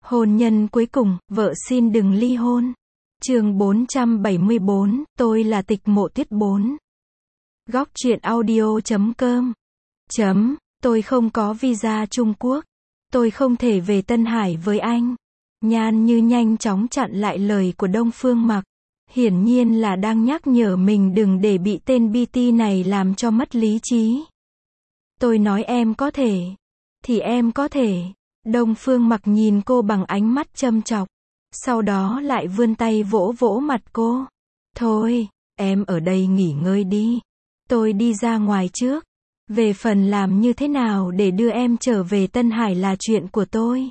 Hôn nhân cuối cùng, vợ xin đừng ly hôn. Chương 474, tôi là Tịch Mộ Tuyết 4. Góc truyện audio.com. Tôi không có visa Trung Quốc. Tôi không thể về Tân Hải với anh. Nhan Như nhanh chóng chặn lại lời của Đông Phương Mặc. Hiển nhiên là đang nhắc nhở mình đừng để bị tên BT này làm cho mất lý trí. Tôi nói em có thể. Thì em có thể. Đông Phương Mặc nhìn cô bằng ánh mắt châm chọc. Sau đó lại vươn tay vỗ vỗ mặt cô. Thôi, em ở đây nghỉ ngơi đi. Tôi đi ra ngoài trước. Về phần làm như thế nào để đưa em trở về Tân Hải là chuyện của tôi.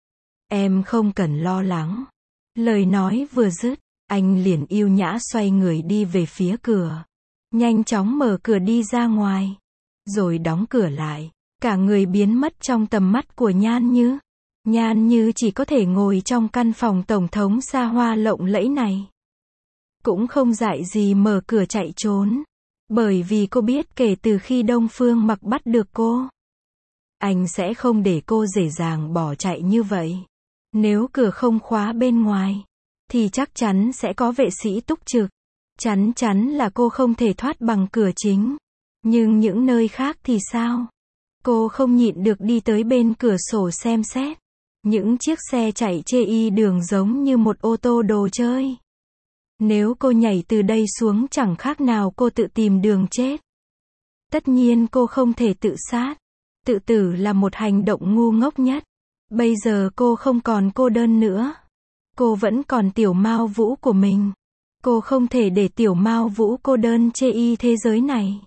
Em không cần lo lắng. Lời nói vừa dứt, anh liền yêu nhã xoay người đi về phía cửa. Nhanh chóng mở cửa đi ra ngoài. Rồi đóng cửa lại. Cả người biến mất trong tầm mắt của Nhan Như. Nhan Như chỉ có thể ngồi trong căn phòng tổng thống xa hoa lộng lẫy này. Cũng không dại gì mở cửa chạy trốn. Bởi vì cô biết kể từ khi Đông Phương Mặc bắt được cô, anh sẽ không để cô dễ dàng bỏ chạy như vậy. Nếu cửa không khóa bên ngoài, thì chắc chắn sẽ có vệ sĩ túc trực. Chắn chắn là cô không thể thoát bằng cửa chính. Nhưng những nơi khác thì sao? Cô không nhịn được đi tới bên cửa sổ xem xét. Những chiếc xe chạy chê y đường giống như một ô tô đồ chơi. Nếu cô nhảy từ đây xuống chẳng khác nào cô tự tìm đường chết. Tất nhiên cô không thể tự sát. Tự tử là một hành động ngu ngốc nhất. Bây giờ cô không còn cô đơn nữa. Cô vẫn còn Tiểu Mao Vũ của mình. Cô không thể để Tiểu Mao Vũ cô đơn chê y thế giới này.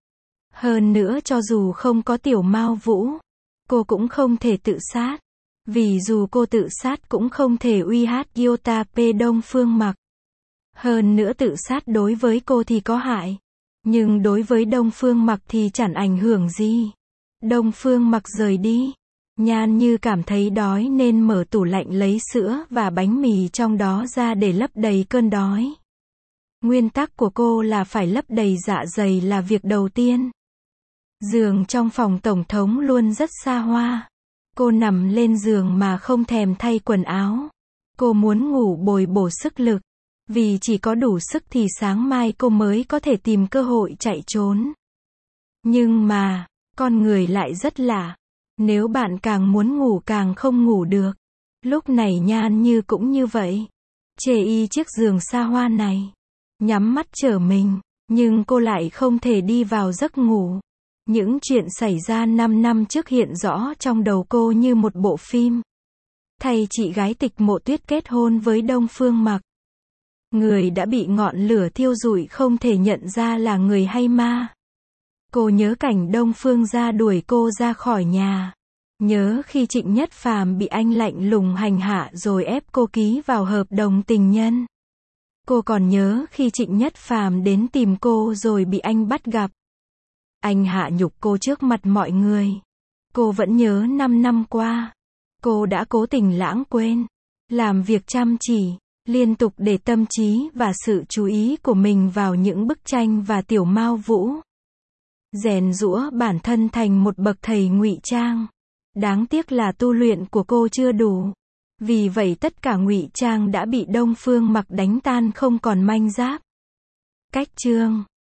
Hơn nữa cho dù không có Tiểu Mao Vũ, cô cũng không thể tự sát. Vì dù cô tự sát cũng không thể uy hát Yota P Đông Phương Mặc. Hơn nữa tự sát đối với cô thì có hại. Nhưng đối với Đông Phương Mặc thì chẳng ảnh hưởng gì. Đông Phương Mặc rời đi. Nhan Như cảm thấy đói nên mở tủ lạnh lấy sữa và bánh mì trong đó ra để lấp đầy cơn đói. Nguyên tắc của cô là phải lấp đầy dạ dày là việc đầu tiên. Giường trong phòng tổng thống luôn rất xa hoa. Cô nằm lên giường mà không thèm thay quần áo. Cô muốn ngủ bồi bổ sức lực. Vì chỉ có đủ sức thì sáng mai cô mới có thể tìm cơ hội chạy trốn. Nhưng mà, con người lại rất lạ. Nếu bạn càng muốn ngủ càng không ngủ được. Lúc này Nhan Như cũng như vậy. Chê y chiếc giường xa hoa này. Nhắm mắt chờ mình. Nhưng cô lại không thể đi vào giấc ngủ. Những chuyện xảy ra 5 năm trước hiện rõ trong đầu cô như một bộ phim. Thay chị gái Tịch Mộ Tuyết kết hôn với Đông Phương Mặc. Người đã bị ngọn lửa thiêu rụi không thể nhận ra là người hay ma. Cô nhớ cảnh Đông Phương ra đuổi cô ra khỏi nhà. Nhớ khi Trịnh Nhất Phàm bị anh lạnh lùng hành hạ rồi ép cô ký vào hợp đồng tình nhân. Cô còn nhớ khi Trịnh Nhất Phàm đến tìm cô rồi bị anh bắt gặp. Anh hạ nhục cô trước mặt mọi người. Cô vẫn nhớ 5 năm qua. Cô đã cố tình lãng quên. Làm việc chăm chỉ. Liên tục để tâm trí và sự chú ý của mình vào những bức tranh và Tiểu Mao Vũ. Rèn giũa bản thân thành một bậc thầy ngụy trang. Đáng tiếc là tu luyện của cô chưa đủ. Vì vậy tất cả ngụy trang đã bị Đông Phương Mặc đánh tan không còn manh giáp. Cách chương